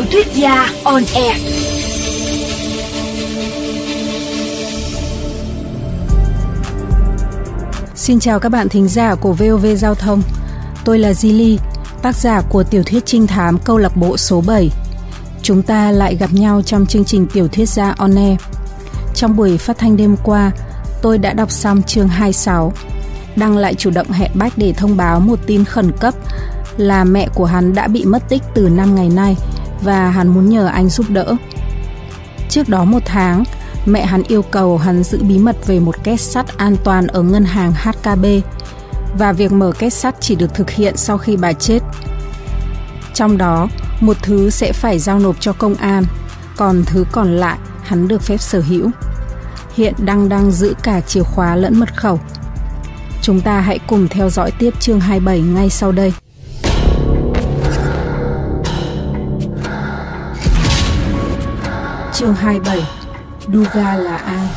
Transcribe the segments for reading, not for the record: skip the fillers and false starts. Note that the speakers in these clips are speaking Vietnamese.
thuyết gia on air. Xin chào các bạn thính giả của VOV Giao thông. Tôi là Zili, tác giả của tiểu thuyết trinh thám câu lạc bộ số 7. Chúng ta lại gặp nhau trong chương trình tiểu thuyết gia on air. Trong buổi phát thanh đêm qua, tôi đã đọc xong chương 26. Đăng lại chủ động hẹn Bách để thông báo một tin khẩn cấp là mẹ của hắn đã bị mất tích từ 5 ngày nay và hắn muốn nhờ anh giúp đỡ. Trước đó 1 tháng, mẹ hắn yêu cầu hắn giữ bí mật về một két sắt an toàn ở ngân hàng HKB và việc mở két sắt chỉ được thực hiện sau khi bà chết. Trong đó, một thứ sẽ phải giao nộp cho công an, còn thứ còn lại hắn được phép sở hữu. Hiện Đăng đang giữ cả chìa khóa lẫn mật khẩu. Chúng ta hãy cùng theo dõi tiếp chương 27 ngay sau đây. Chương 27. Duga là ai?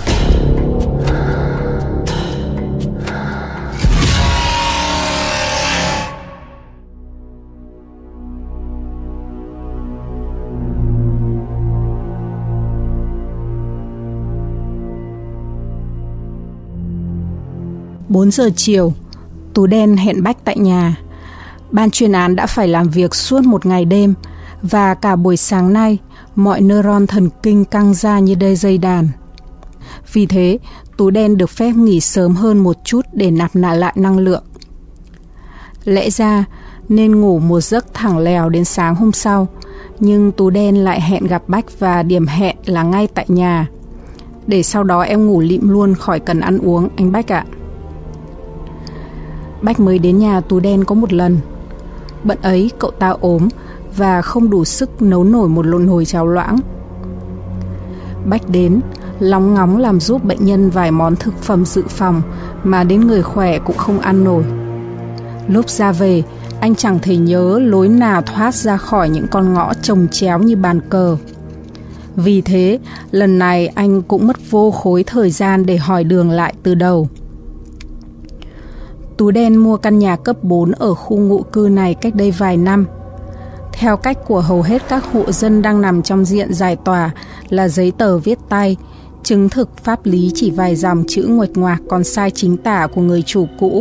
Bốn giờ chiều, Tú Đen hẹn Bách tại nhà. Ban chuyên án đã phải làm việc suốt một ngày đêm và cả buổi sáng nay mọi neuron thần kinh căng ra như dây đàn. Vì thế, Tú Đen được phép nghỉ sớm hơn một chút để nạp lại năng lượng. Lẽ ra nên ngủ một giấc thẳng lèo đến sáng hôm sau, nhưng Tú Đen lại hẹn gặp Bách và điểm hẹn là ngay tại nhà. Để sau đó em ngủ lịm luôn khỏi cần ăn uống, anh Bách ạ. Bách mới đến nhà Tú Đen có một lần. Bận ấy cậu ta ốm và không đủ sức nấu nổi một nồi cháo loãng. Bách đến, lóng ngóng làm giúp bệnh nhân vài món thực phẩm dự phòng mà đến người khỏe cũng không ăn nổi. Lúc ra về, anh chẳng thể nhớ lối nào thoát ra khỏi những con ngõ chồng chéo như bàn cờ. Vì thế, lần này anh cũng mất vô khối thời gian để hỏi đường lại từ đầu. Tú Đen mua căn nhà cấp 4 ở khu ngụ cư này cách đây vài năm. Theo cách của hầu hết các hộ dân đang nằm trong diện giải tỏa là giấy tờ viết tay, chứng thực pháp lý chỉ vài dòng chữ nguệch ngoạc còn sai chính tả của người chủ cũ.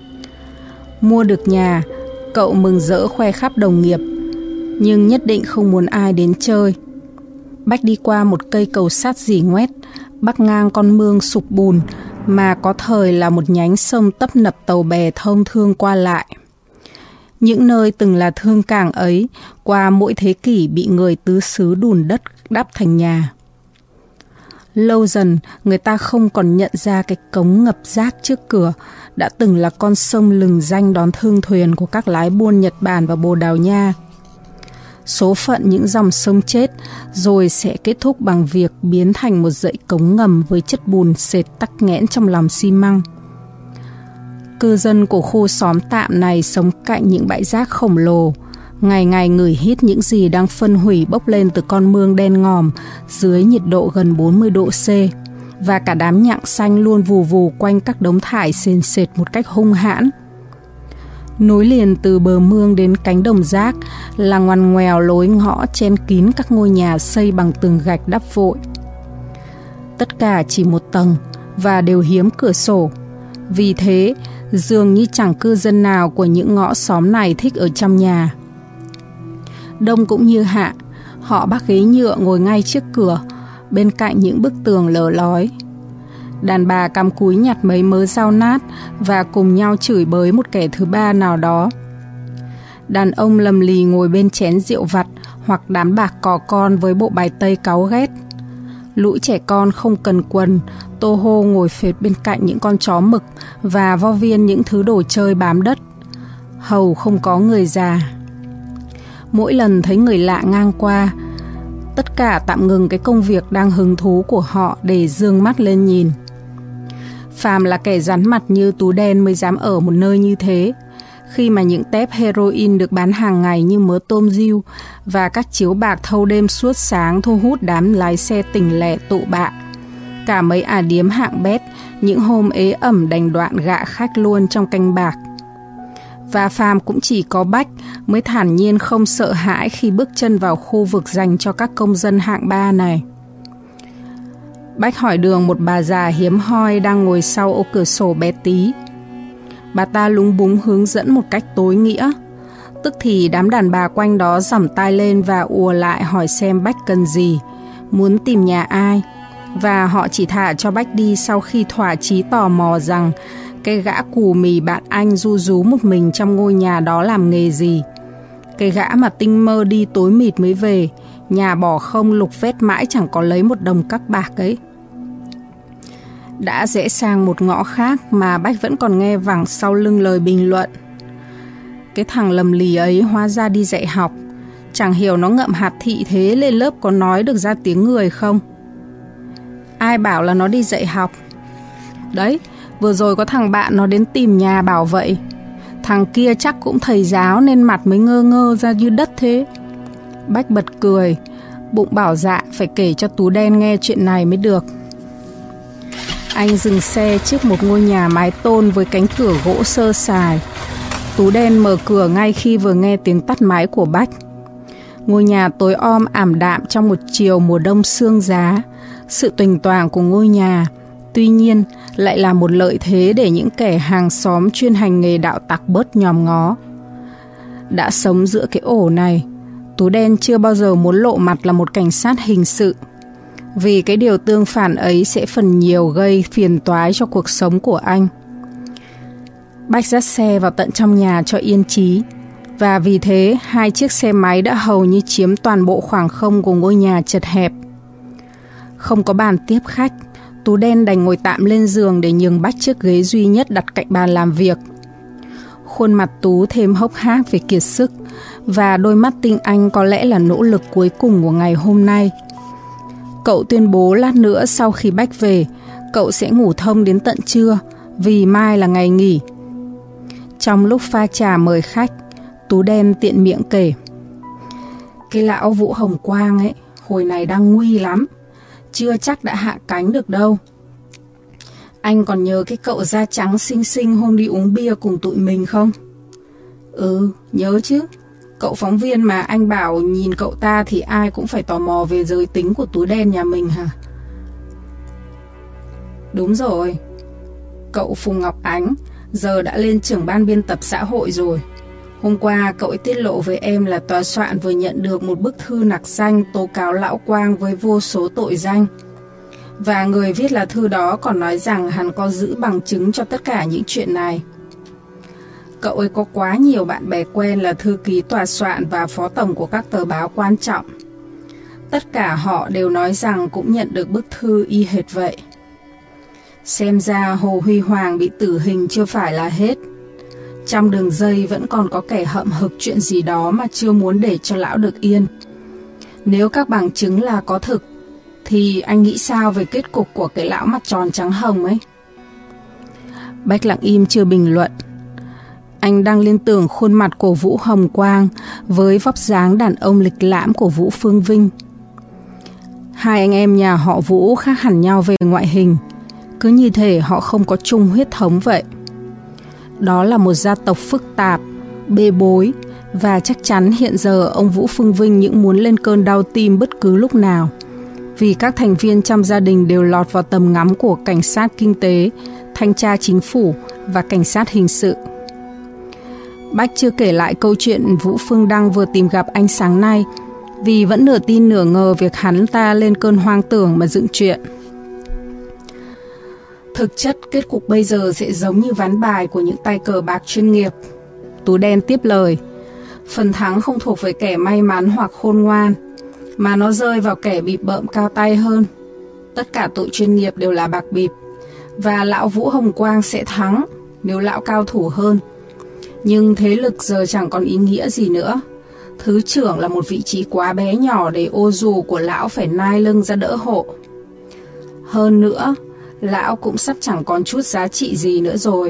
Mua được nhà, cậu mừng rỡ khoe khắp đồng nghiệp, nhưng nhất định không muốn ai đến chơi. Bách đi qua một cây cầu sắt rỉ ngoét, bắc ngang con mương sụp bùn mà có thời là một nhánh sông tấp nập tàu bè thông thương qua lại. Những nơi từng là thương cảng ấy, qua mỗi thế kỷ bị người tứ xứ đùn đất đắp thành nhà. Lâu dần, người ta không còn nhận ra cái cống ngập rác trước cửa đã từng là con sông lừng danh đón thương thuyền của các lái buôn Nhật Bản và Bồ Đào Nha. Số phận những dòng sông chết rồi sẽ kết thúc bằng việc biến thành một dãy cống ngầm với chất bùn sệt tắc nghẽn trong lòng xi măng. Cư dân của khu xóm tạm này sống cạnh những bãi rác khổng lồ, ngày ngày ngửi hít những gì đang phân hủy bốc lên từ con mương đen ngòm dưới nhiệt độ gần 40 độ C, và cả đám nhặng xanh luôn vù vù quanh các đống thải sền sệt một cách hung hãn. Nối liền từ bờ mương đến cánh đồng rác là ngoằn ngoèo lối ngõ chen kín các ngôi nhà xây bằng tường gạch đắp vội. Tất cả chỉ một tầng và đều hiếm cửa sổ. Vì thế, dường như chẳng cư dân nào của những ngõ xóm này thích ở trong nhà. Đông cũng như Hạ, họ bắc ghế nhựa ngồi ngay trước cửa, bên cạnh những bức tường lở lói. Đàn bà cắm cúi nhặt mấy mớ rau nát và cùng nhau chửi bới một kẻ thứ ba nào đó. Đàn ông lầm lì ngồi bên chén rượu vặt hoặc đám bạc cò con với bộ bài tây cáu ghét. Lũ trẻ con không cần quần, tô hô ngồi phệt bên cạnh những con chó mực và vo viên những thứ đồ chơi bám đất. Hầu không có người già. Mỗi lần thấy người lạ ngang qua, tất cả tạm ngừng cái công việc đang hứng thú của họ để dương mắt lên nhìn. Phàm là kẻ rắn mặt như Tú Đen mới dám ở một nơi như thế, khi mà những tép heroin được bán hàng ngày như mớ tôm riu và các chiếu bạc thâu đêm suốt sáng thu hút đám lái xe tỉnh lẻ tụ bạ. Cả mấy ả điếm hạng bét, những hôm ế ẩm đành đoạn gạ khách luôn trong canh bạc. Và phàm cũng chỉ có Bách mới thản nhiên không sợ hãi khi bước chân vào khu vực dành cho các công dân hạng 3 này. Bách hỏi đường một bà già hiếm hoi đang ngồi sau ô cửa sổ bé tí. Bà ta lúng búng hướng dẫn một cách tối nghĩa. Tức thì đám đàn bà quanh đó giỏng tai lên và ùa lại hỏi xem Bách cần gì, muốn tìm nhà ai. Và họ chỉ thả cho Bách đi sau khi thỏa chí tò mò rằng cái gã cù mì bạn anh ru rú một mình trong ngôi nhà đó làm nghề gì. Cái gã mà tinh mơ đi tối mịt mới về, nhà bỏ không lục vét mãi chẳng có lấy một đồng các bạc ấy. Đã rẽ sang một ngõ khác mà Bách vẫn còn nghe vẳng sau lưng lời bình luận. Cái thằng lầm lì ấy hóa ra đi dạy học. Chẳng hiểu nó ngậm hạt thị thế lên lớp có nói được ra tiếng người không? Ai bảo là nó đi dạy học? Đấy, vừa rồi có thằng bạn nó đến tìm nhà bảo vậy. Thằng kia chắc cũng thầy giáo nên mặt mới ngơ ngơ ra như đất thế. Bách bật cười, bụng bảo dạ phải kể cho Tú Đen nghe chuyện này mới được. Anh dừng xe trước một ngôi nhà mái tôn với cánh cửa gỗ sơ sài. Tú Đen mở cửa ngay khi vừa nghe tiếng tắt máy của Bách. Ngôi nhà tối om ảm đạm trong một chiều mùa đông sương giá. Sự tuềnh toàng của ngôi nhà, tuy nhiên, lại là một lợi thế để những kẻ hàng xóm chuyên hành nghề đạo tặc bớt nhòm ngó. Đã sống giữa cái ổ này, Tú Đen chưa bao giờ muốn lộ mặt là một cảnh sát hình sự, vì cái điều tương phản ấy sẽ phần nhiều gây phiền toái cho cuộc sống của anh. Bách dắt xe vào tận trong nhà cho yên trí, và vì thế 2 chiếc xe máy đã hầu như chiếm toàn bộ khoảng không của ngôi nhà chật hẹp. Không có bàn tiếp khách, Tú Đen đành ngồi tạm lên giường để nhường Bách chiếc ghế duy nhất đặt cạnh bàn làm việc. Khuôn mặt Tú thêm hốc hác vì kiệt sức, và đôi mắt tinh anh có lẽ là nỗ lực cuối cùng của ngày hôm nay. Cậu tuyên bố lát nữa sau khi Bách về, cậu sẽ ngủ thông đến tận trưa, vì mai là ngày nghỉ. Trong lúc pha trà mời khách, Tú Đen tiện miệng kể. Cái lão Vũ Hồng Quang ấy, hồi này đang nguy lắm, chưa chắc đã hạ cánh được đâu. Anh còn nhớ cái cậu da trắng xinh xinh hôm đi uống bia cùng tụi mình không? Ừ, nhớ chứ. Cậu phóng viên mà anh bảo nhìn cậu ta thì ai cũng phải tò mò về giới tính của Tú Đen nhà mình hả? Đúng rồi. Cậu Phùng Ngọc Ánh giờ đã lên trưởng ban biên tập xã hội rồi. Hôm qua cậu ấy tiết lộ với em là tòa soạn vừa nhận được một bức thư nặc danh tố cáo lão Quang với vô số tội danh. Và người viết là thư đó còn nói rằng hắn có giữ bằng chứng cho tất cả những chuyện này. Cậu ấy có quá nhiều bạn bè quen là thư ký tòa soạn và phó tổng của các tờ báo quan trọng. Tất cả họ đều nói rằng cũng nhận được bức thư y hệt vậy. Xem ra Hồ Huy Hoàng bị tử hình chưa phải là hết. Trong đường dây vẫn còn có kẻ hậm hực chuyện gì đó mà chưa muốn để cho lão được yên. Nếu các bằng chứng là có thực, thì anh nghĩ sao về kết cục của cái lão mặt tròn trắng hồng ấy? Bách lặng im chưa bình luận. Anh đang liên tưởng khuôn mặt của Vũ Hồng Quang với vóc dáng đàn ông lịch lãm của Vũ Phương Vinh. Hai anh em nhà họ Vũ khác hẳn nhau về ngoại hình, cứ như thể họ không có chung huyết thống vậy. Đó là một gia tộc phức tạp, bê bối, và chắc chắn hiện giờ ông Vũ Phương Vinh những muốn lên cơn đau tim bất cứ lúc nào, vì các thành viên trong gia đình đều lọt vào tầm ngắm của cảnh sát kinh tế, thanh tra chính phủ và cảnh sát hình sự. Bách chưa kể lại câu chuyện Vũ Phương Đăng vừa tìm gặp anh sáng nay, vì vẫn nửa tin nửa ngờ việc hắn ta lên cơn hoang tưởng mà dựng chuyện. Thực chất kết cục bây giờ sẽ giống như ván bài của những tay cờ bạc chuyên nghiệp. Tú Đen tiếp lời. Phần thắng không thuộc về kẻ may mắn hoặc khôn ngoan, mà nó rơi vào kẻ bịp bợm cao tay hơn. Tất cả tội chuyên nghiệp đều là bạc bịp, và lão Vũ Hồng Quang sẽ thắng nếu lão cao thủ hơn. Nhưng thế lực giờ chẳng còn ý nghĩa gì nữa. Thứ trưởng là một vị trí quá bé nhỏ để ô dù của lão phải nai lưng ra đỡ hộ. Hơn nữa, lão cũng sắp chẳng còn chút giá trị gì nữa rồi.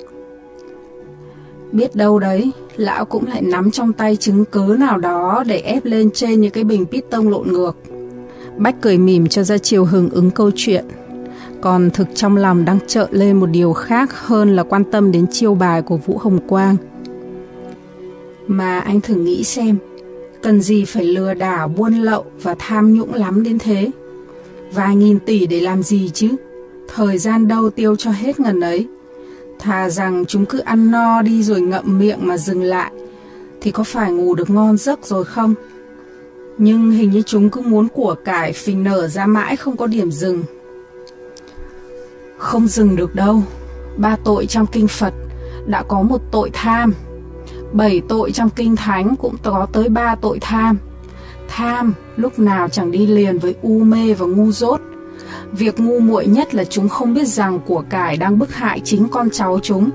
Biết đâu đấy, lão cũng lại nắm trong tay chứng cứ nào đó để ép lên trên như cái bình piston lộn ngược. Bách cười mỉm cho ra chiều hưởng ứng câu chuyện. Còn thực trong lòng đang chợt lên một điều khác hơn là quan tâm đến chiêu bài của Vũ Hồng Quang. Mà anh thử nghĩ xem, cần gì phải lừa đảo, buôn lậu và tham nhũng lắm đến thế? Vài nghìn tỷ để làm gì chứ? Thời gian đâu tiêu cho hết ngần ấy. Thà rằng chúng cứ ăn no đi rồi ngậm miệng mà dừng lại, thì có phải ngủ được ngon giấc rồi không? Nhưng hình như chúng cứ muốn của cải phình nở ra mãi không có điểm dừng. Không dừng được đâu. 3 tội trong kinh Phật đã có một tội tham. 7 tội trong kinh Thánh cũng có tới 3 tội tham. Tham lúc nào chẳng đi liền với u mê và ngu dốt. Việc ngu muội nhất là chúng không biết rằng của cải đang bức hại chính con cháu chúng.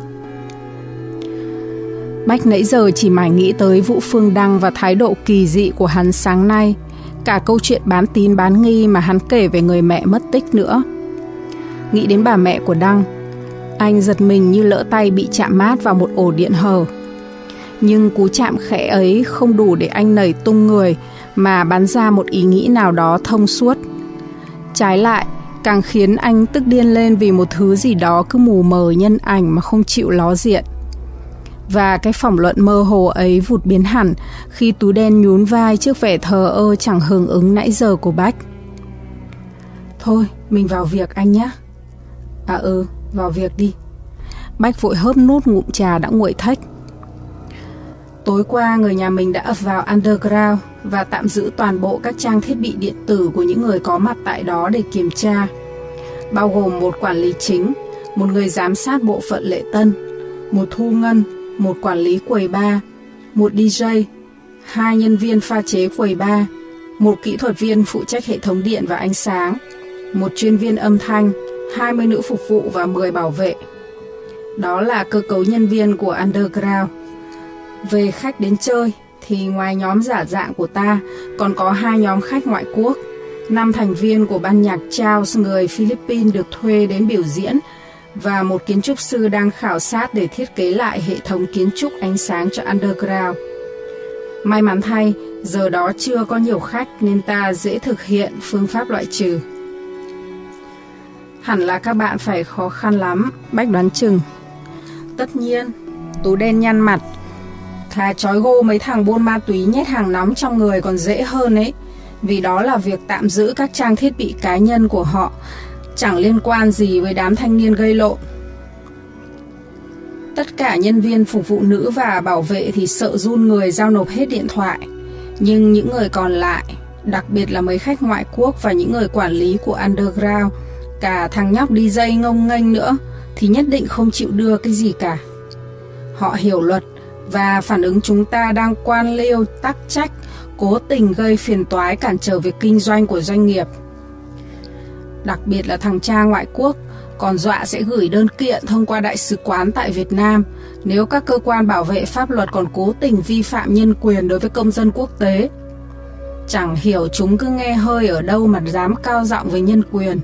Bách nãy giờ chỉ mải nghĩ tới Vũ Phương Đăng và thái độ kỳ dị của hắn sáng nay, cả câu chuyện bán tín bán nghi mà hắn kể về người mẹ mất tích nữa. Nghĩ đến bà mẹ của Đăng, anh giật mình như lỡ tay bị chạm mát vào một ổ điện hờ. Nhưng cú chạm khẽ ấy không đủ để anh nảy tung người mà bắn ra một ý nghĩ nào đó thông suốt. Trái lại, càng khiến anh tức điên lên vì một thứ gì đó cứ mù mờ nhân ảnh mà không chịu ló diện. Và cái phỏng luận mơ hồ ấy vụt biến hẳn khi túi đen nhún vai trước vẻ thờ ơ chẳng hưởng ứng nãy giờ của Bách. Thôi, mình vào việc anh nhé. Vào việc đi. Bách vội hớp nút ngụm trà đã nguội thách. Tối qua người nhà mình đã ập vào Underground và tạm giữ toàn bộ các trang thiết bị điện tử của những người có mặt tại đó để kiểm tra, bao gồm một quản lý chính, một người giám sát bộ phận lễ tân, một thu ngân, một quản lý quầy bar, một DJ, 2 nhân viên pha chế quầy bar, một kỹ thuật viên phụ trách hệ thống điện và ánh sáng, một chuyên viên âm thanh, 20 nữ phục vụ và 10 bảo vệ. Đó là cơ cấu nhân viên của Underground. Về khách đến chơi thì ngoài nhóm giả dạng của ta còn có 2 nhóm khách ngoại quốc, 5 thành viên của ban nhạc Charles người Philippines được thuê đến biểu diễn và một kiến trúc sư đang khảo sát để thiết kế lại hệ thống kiến trúc ánh sáng cho Underground. May mắn thay, giờ đó chưa có nhiều khách nên ta dễ thực hiện phương pháp loại trừ. Hẳn là các bạn phải khó khăn lắm, Bách đoán chừng. Tất nhiên, Tú đen nhăn mặt. Thà trói gô mấy thằng buôn ma túy nhét hàng nóng trong người còn dễ hơn ấy, vì đó là việc tạm giữ các trang thiết bị cá nhân của họ, chẳng liên quan gì với đám thanh niên gây lộn. Tất cả nhân viên phục vụ nữ và bảo vệ thì sợ run người giao nộp hết điện thoại, nhưng những người còn lại, đặc biệt là mấy khách ngoại quốc và những người quản lý của Underground, cả thằng nhóc DJ ngông nghênh nữa, thì nhất định không chịu đưa cái gì cả. Họ hiểu luật và phản ứng chúng ta đang quan liêu, tắc trách, cố tình gây phiền toái cản trở việc kinh doanh của doanh nghiệp. Đặc biệt là thằng cha ngoại quốc còn dọa sẽ gửi đơn kiện thông qua đại sứ quán tại Việt Nam nếu các cơ quan bảo vệ pháp luật còn cố tình vi phạm nhân quyền đối với công dân quốc tế. Chẳng hiểu chúng cứ nghe hơi ở đâu mà dám cao giọng với nhân quyền.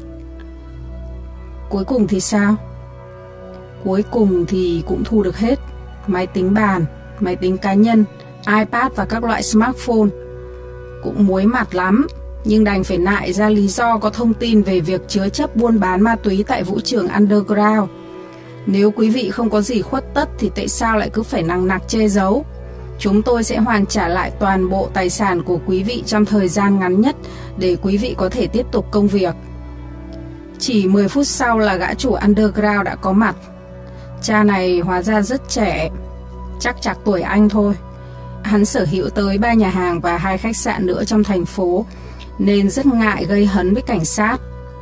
Cuối cùng thì sao? Cuối cùng thì cũng thu được hết. Máy tính bàn, máy tính cá nhân, iPad và các loại smartphone. Cũng muối mặt lắm, nhưng đành phải nại ra lý do có thông tin về việc chứa chấp buôn bán ma túy tại vũ trường Underground. Nếu quý vị không có gì khuất tất thì tại sao lại cứ phải nằng nặc che giấu? Chúng tôi sẽ hoàn trả lại toàn bộ tài sản của quý vị trong thời gian ngắn nhất để quý vị có thể tiếp tục công việc. Chỉ 10 phút sau là gã chủ Underground đã có mặt. Cha này hóa ra rất trẻ, chắc chạc tuổi anh thôi. Hắn sở hữu tới 3 nhà hàng và 2 khách sạn nữa trong thành phố, nên rất ngại gây hấn với cảnh sát.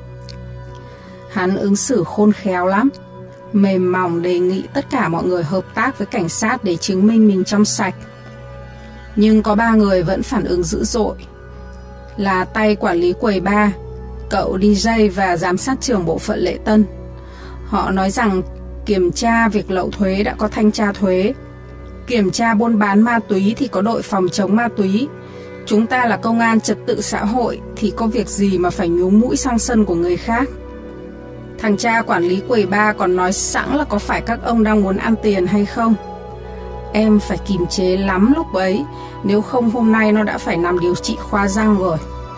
Hắn ứng xử khôn khéo lắm, mềm mỏng đề nghị tất cả mọi người hợp tác với cảnh sát để chứng minh mình trong sạch. Nhưng có 3 người vẫn phản ứng dữ dội, là tay quản lý quầy bar, cậu DJ và giám sát trưởng bộ phận lễ tân. Họ nói rằng kiểm tra việc lậu thuế đã có thanh tra thuế, kiểm tra buôn bán ma túy thì có đội phòng chống ma túy. Chúng ta là công an trật tự xã hội thì có việc gì mà phải nhúng mũi sang sân của người khác. Thằng cha quản lý quầy bar còn nói sẵn là có phải các ông đang muốn ăn tiền hay không. Em phải kìm chế lắm lúc ấy, nếu không hôm nay nó đã phải nằm điều trị khoa răng rồi.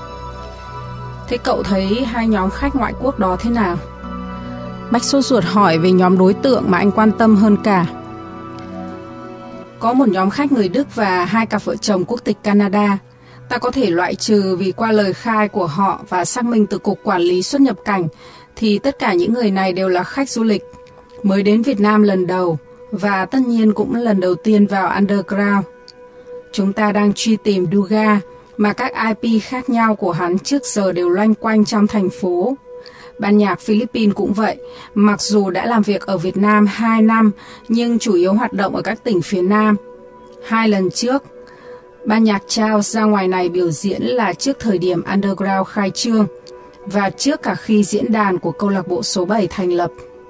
Thế cậu thấy 2 nhóm khách ngoại quốc đó thế nào? Bách sốt ruột hỏi về nhóm đối tượng mà anh quan tâm hơn cả. Có một nhóm khách người Đức và 2 cặp vợ chồng quốc tịch Canada. Ta có thể loại trừ vì qua lời khai của họ và xác minh từ Cục Quản lý Xuất nhập cảnh thì tất cả những người này đều là khách du lịch mới đến Việt Nam lần đầu và tất nhiên cũng lần đầu tiên vào Underground. Chúng ta đang truy tìm Duga mà các IP khác nhau của hắn trước giờ đều loanh quanh trong thành phố. Ban nhạc Philippines cũng vậy, mặc dù đã làm việc ở Việt Nam 2 năm nhưng chủ yếu hoạt động ở các tỉnh phía Nam. 2 lần trước, ban nhạc Charles ra ngoài này biểu diễn là trước thời điểm Underground khai trương và trước cả khi diễn đàn của câu lạc bộ số 7 thành lập.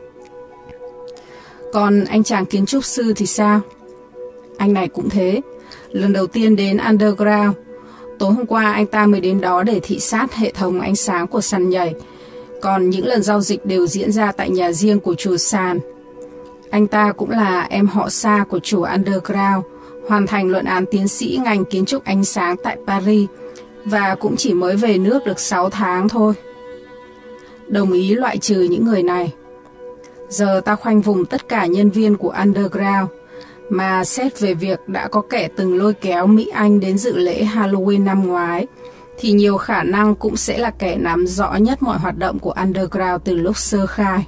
Còn anh chàng kiến trúc sư thì sao? Anh này cũng thế, lần đầu tiên đến Underground. Tối hôm qua anh ta mới đến đó để thị sát hệ thống ánh sáng của sàn nhảy. Còn những lần giao dịch đều diễn ra tại nhà riêng của chủ sàn. Anh ta cũng là em họ xa của chủ Underground, hoàn thành luận án tiến sĩ ngành kiến trúc ánh sáng tại Paris và cũng chỉ mới về nước được 6 tháng thôi. Đồng ý loại trừ những người này. Giờ ta khoanh vùng tất cả nhân viên của Underground, mà xét về việc đã có kẻ từng lôi kéo Mỹ Anh đến dự lễ Halloween năm ngoái, thì nhiều khả năng cũng sẽ là kẻ nắm rõ nhất mọi hoạt động của Underground từ lúc sơ khai.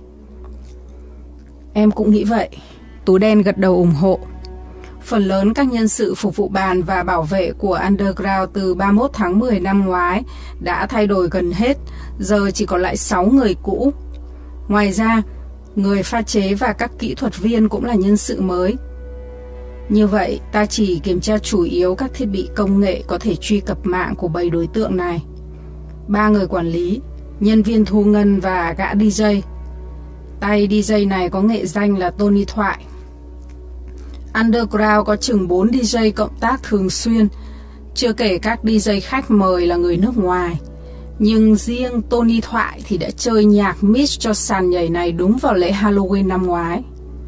Em cũng nghĩ vậy. Tú đen gật đầu ủng hộ. Phần lớn các nhân sự phục vụ bàn và bảo vệ của Underground từ 31 tháng 10 năm ngoái đã thay đổi gần hết, giờ chỉ còn lại 6 người cũ. Ngoài ra, người pha chế và các kỹ thuật viên cũng là nhân sự mới. Như vậy, ta chỉ kiểm tra chủ yếu các thiết bị công nghệ có thể truy cập mạng của 7 đối tượng này. 3 người quản lý, nhân viên thu ngân và gã DJ. Tay DJ này có nghệ danh là Tony Thoại. Underground có chừng 4 DJ cộng tác thường xuyên, chưa kể các DJ khách mời là người nước ngoài. Nhưng riêng Tony Thoại thì đã chơi nhạc mix cho sàn nhảy này đúng vào lễ Halloween năm ngoái.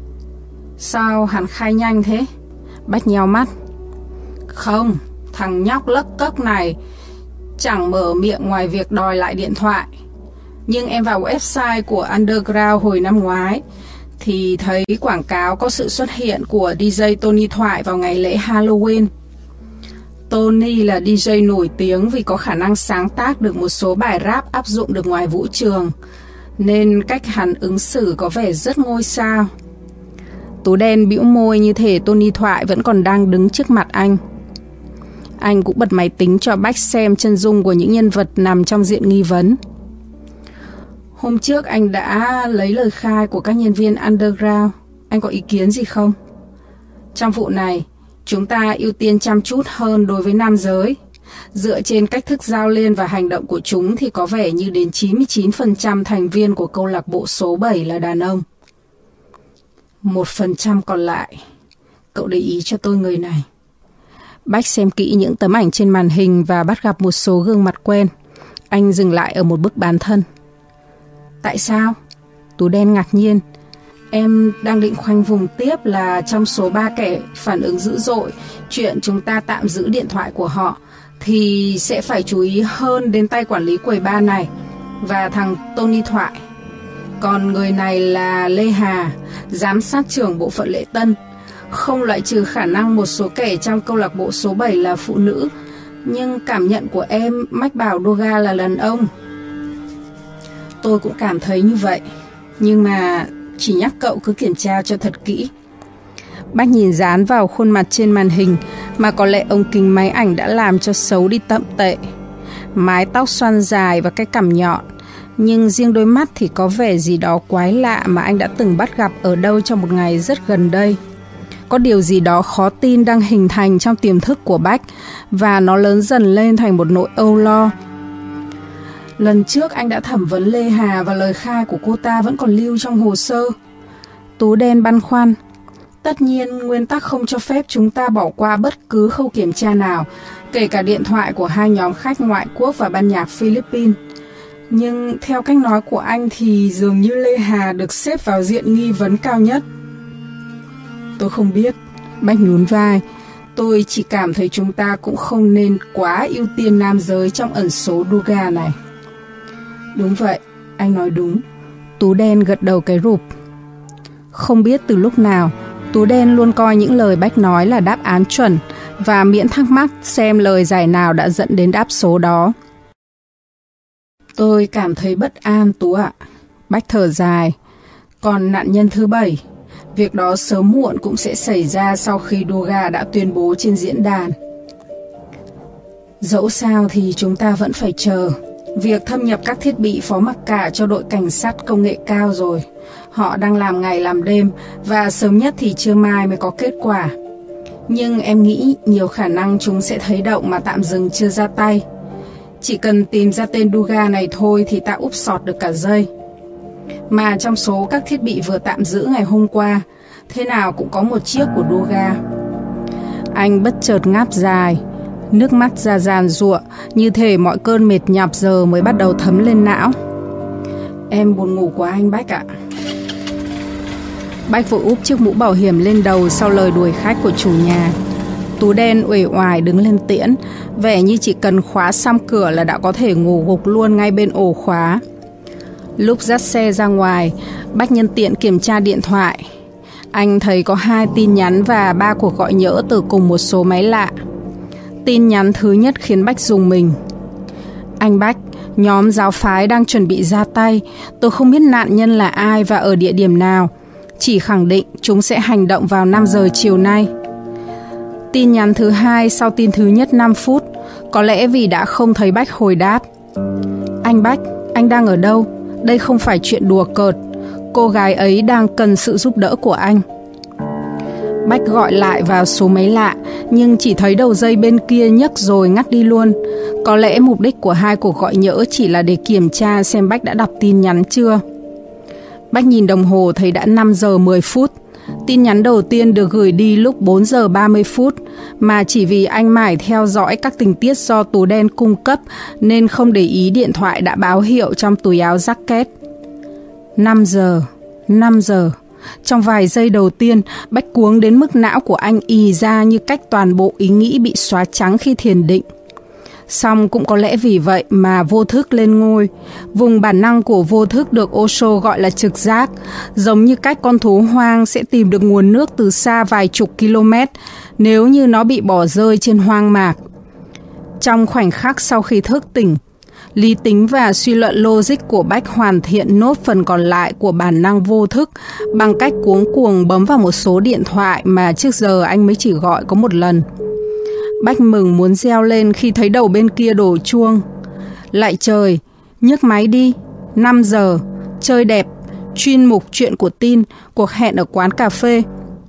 Sao hắn khai nhanh thế? Bách nheo mắt. Không, thằng nhóc lấc cấc này chẳng mở miệng ngoài việc đòi lại điện thoại. Nhưng em vào website của Underground hồi năm ngoái thì thấy quảng cáo có sự xuất hiện của DJ Tony Thoại vào ngày lễ Halloween. Tony là DJ nổi tiếng vì có khả năng sáng tác được một số bài rap áp dụng được ngoài vũ trường, nên cách hắn ứng xử có vẻ rất ngôi sao. Tú đen bĩu môi như thể Tony Thoại vẫn còn đang đứng trước mặt anh. Anh cũng bật máy tính cho Bách xem chân dung của những nhân vật nằm trong diện nghi vấn. Hôm trước anh đã lấy lời khai của các nhân viên Underground. Anh có ý kiến gì không? Trong vụ này, chúng ta ưu tiên chăm chút hơn đối với nam giới. Dựa trên cách thức giao liên và hành động của chúng thì có vẻ như đến 99% thành viên của câu lạc bộ số 7 là đàn ông. 1% còn lại. Cậu để ý cho tôi người này. Bách xem kỹ những tấm ảnh trên màn hình và bắt gặp một số gương mặt quen. Anh dừng lại ở một bức bán thân. Tại sao? Tú đen ngạc nhiên. Em đang định khoanh vùng tiếp là trong số 3 kẻ phản ứng dữ dội chuyện chúng ta tạm giữ điện thoại của họ thì sẽ phải chú ý hơn đến tay quản lý quầy bar này và thằng Tony Thoại. Còn người này là Lê Hà, giám sát trưởng bộ phận lễ tân. Không loại trừ khả năng một số kẻ trong câu lạc bộ số 7 là phụ nữ, nhưng cảm nhận của em mách bảo Duga là đàn ông. Tôi cũng cảm thấy như vậy, nhưng mà chỉ nhắc cậu cứ kiểm tra cho thật kỹ. Bách nhìn dán vào khuôn mặt trên màn hình mà có lẽ ống kính máy ảnh đã làm cho xấu đi tậm tệ. Mái tóc xoăn dài và cái cằm nhọn, nhưng riêng đôi mắt thì có vẻ gì đó quái lạ mà anh đã từng bắt gặp ở đâu trong một ngày rất gần đây. Có điều gì đó khó tin đang hình thành trong tiềm thức của Bách và nó lớn dần lên thành một nỗi âu lo. Lần trước anh đã thẩm vấn Lê Hà và lời khai của cô ta vẫn còn lưu trong hồ sơ. Tú đen băn khoăn. Tất nhiên nguyên tắc không cho phép chúng ta bỏ qua bất cứ khâu kiểm tra nào, kể cả điện thoại của 2 nhóm khách ngoại quốc và ban nhạc Philippines. Nhưng theo cách nói của anh thì dường như Lê Hà được xếp vào diện nghi vấn cao nhất. Tôi không biết. Bách nhún vai. Tôi chỉ cảm thấy chúng ta cũng không nên quá ưu tiên nam giới trong ẩn số Duga này. Đúng vậy, anh nói đúng. Tú đen gật đầu cái rụp. Không biết từ lúc nào, Tú đen luôn coi những lời Bách nói là đáp án chuẩn và miễn thắc mắc xem lời giải nào đã dẫn đến đáp số đó. Tôi cảm thấy bất an, Tú ạ. Bách thở dài. Còn nạn nhân thứ 7, việc đó sớm muộn cũng sẽ xảy ra sau khi Duga đã tuyên bố trên diễn đàn. Dẫu sao thì chúng ta vẫn phải chờ. Việc thâm nhập các thiết bị phó mặc cả cho đội cảnh sát công nghệ cao rồi. Họ đang làm ngày làm đêm và sớm nhất thì trưa mai mới có kết quả. Nhưng em nghĩ nhiều khả năng chúng sẽ thấy động mà tạm dừng chưa ra tay. Chỉ cần tìm ra tên Duga này thôi thì ta úp sọt được cả dây. Mà trong số các thiết bị vừa tạm giữ ngày hôm qua, thế nào cũng có một chiếc của Duga. Anh bất chợt ngáp dài, nước mắt ra giàn giụa, như thể mọi cơn mệt nhọc giờ mới bắt đầu thấm lên não. Em buồn ngủ quá anh Bách ạ. Bách vội úp chiếc mũ bảo hiểm lên đầu sau lời đuổi khách của chủ nhà. Tú đen uể oải đứng lên tiễn, vẻ như chỉ cần khóa xong cửa là đã có thể ngủ gục luôn ngay bên ổ khóa. Lúc dắt xe ra ngoài, Bách nhân tiện kiểm tra điện thoại. Anh thấy có 2 tin nhắn và 3 cuộc gọi nhỡ từ cùng một số máy lạ. Tin nhắn thứ nhất khiến Bách rùng mình. Anh Bách, nhóm giáo phái đang chuẩn bị ra tay. Tôi không biết nạn nhân là ai và ở địa điểm nào. Chỉ khẳng định chúng sẽ hành động vào 5 giờ chiều nay. Tin nhắn thứ 2 sau tin thứ nhất 5 phút. Có lẽ vì đã không thấy Bách hồi đáp. Anh Bách, anh đang ở đâu? Đây không phải chuyện đùa cợt. Cô gái ấy đang cần sự giúp đỡ của anh. Bách gọi lại vào số máy lạ, nhưng chỉ thấy đầu dây bên kia nhấc rồi ngắt đi luôn. Có lẽ mục đích của 2 cuộc gọi nhỡ chỉ là để kiểm tra xem Bách đã đọc tin nhắn chưa. Bách nhìn đồng hồ thấy đã 5 giờ 10 phút. Tin nhắn đầu tiên được gửi đi lúc 4 giờ 30 phút, mà chỉ vì anh mải theo dõi các tình tiết do Tú đen cung cấp nên không để ý điện thoại đã báo hiệu trong túi áo jacket. 5 giờ. Trong vài giây đầu tiên, Bách cuống đến mức não của anh ì ra như cách toàn bộ ý nghĩ bị xóa trắng khi thiền định. Song cũng có lẽ vì vậy mà vô thức lên ngôi. Vùng bản năng của vô thức được Osho gọi là trực giác, giống như cách con thú hoang sẽ tìm được nguồn nước từ xa vài chục km nếu như nó bị bỏ rơi trên hoang mạc. Trong khoảnh khắc sau khi thức tỉnh, lý tính và suy luận logic của Bách hoàn thiện nốt phần còn lại của bản năng vô thức bằng cách cuống cuồng bấm vào một số điện thoại mà trước giờ anh mới chỉ gọi có một lần. Bách mừng muốn reo lên khi thấy đầu bên kia đổ chuông. Lại trời, nhấc máy đi. 5 giờ, chơi đẹp, chuyên mục chuyện của tin, cuộc hẹn ở quán cà phê.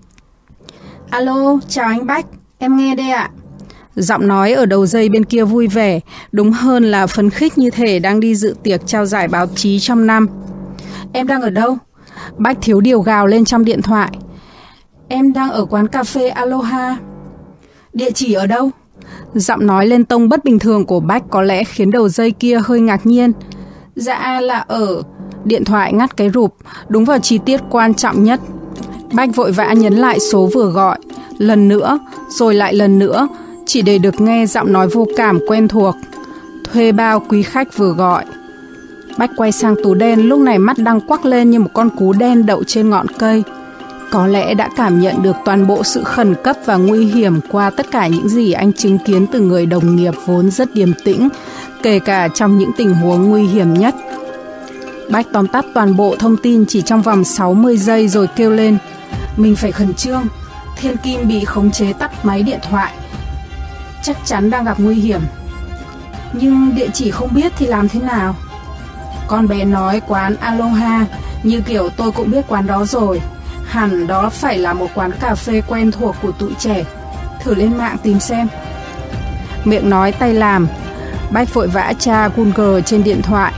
Alo, chào anh Bách, em nghe đây ạ. Giọng nói ở đầu dây bên kia vui vẻ, đúng hơn là phấn khích như thể đang đi dự tiệc trao giải báo chí trong năm. Em đang ở đâu? Bách thiếu điều gào lên trong điện thoại. Em đang ở quán cà phê Aloha. Địa chỉ ở đâu? Giọng nói lên tông bất bình thường của Bách có lẽ khiến đầu dây kia hơi ngạc nhiên. Dạ là ở... Điện thoại ngắt cái rụp, đúng vào chi tiết quan trọng nhất. Bách vội vã nhấn lại số vừa gọi, lần nữa, rồi lại lần nữa, chỉ để được nghe giọng nói vô cảm quen thuộc. Thuê bao quý khách vừa gọi. Bách quay sang Tú đen, lúc này mắt đang quắc lên như một con cú đen đậu trên ngọn cây. Có lẽ đã cảm nhận được toàn bộ sự khẩn cấp và nguy hiểm qua tất cả những gì anh chứng kiến từ người đồng nghiệp vốn rất điềm tĩnh, kể cả trong những tình huống nguy hiểm nhất. Bách tóm tắt toàn bộ thông tin chỉ trong vòng 60 giây rồi kêu lên. Mình phải khẩn trương. Thiên Kim bị khống chế tắt máy điện thoại. Chắc chắn đang gặp nguy hiểm. Nhưng địa chỉ không biết thì làm thế nào? Con bé nói quán Aloha, như kiểu tôi cũng biết quán đó rồi. Hẳn đó phải là một quán cà phê quen thuộc của tụi trẻ. Thử lên mạng tìm xem. Miệng nói tay làm, Bách vội vã tra Google trên điện thoại.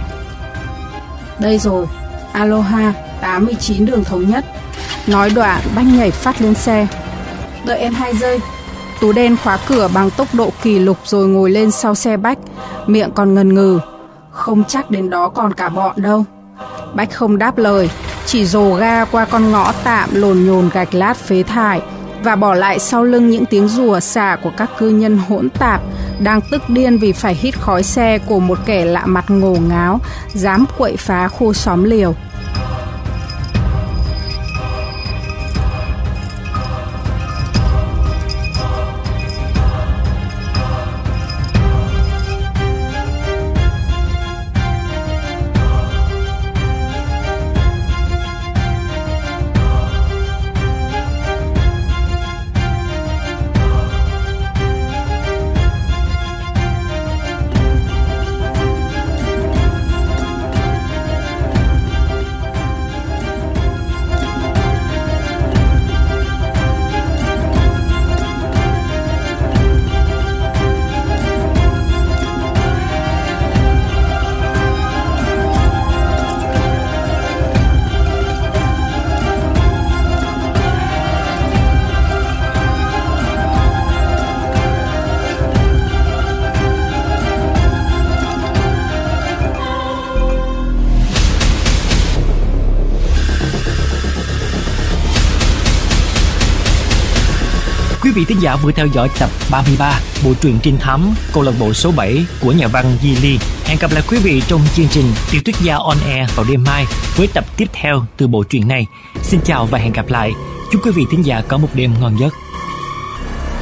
Đây rồi, Aloha, 89 đường Thống Nhất. Nói đoạn, Bách nhảy phát lên xe. Đợi em 2 giây. Tú đen khóa cửa bằng tốc độ kỷ lục rồi ngồi lên sau xe Bách, miệng còn ngần ngừ. Không chắc đến đó còn cả bọn đâu. Bách không đáp lời, chỉ dồ ga qua con ngõ tạm lồn nhồn gạch lát phế thải và bỏ lại sau lưng những tiếng rủa xả của các cư nhân hỗn tạp đang tức điên vì phải hít khói xe của một kẻ lạ mặt ngổ ngáo dám quậy phá khu xóm liều. Quý vị thính giả vừa theo dõi tập 33 bộ truyện trinh thám câu lạc bộ số 7 của nhà văn Di Ly. Hẹn gặp lại quý vị trong chương trình Tiểu Thuyết Gia On Air vào đêm mai với tập tiếp theo từ bộ truyện này. Xin chào và hẹn gặp lại. Chúc quý vị thính giả có một đêm ngon giấc.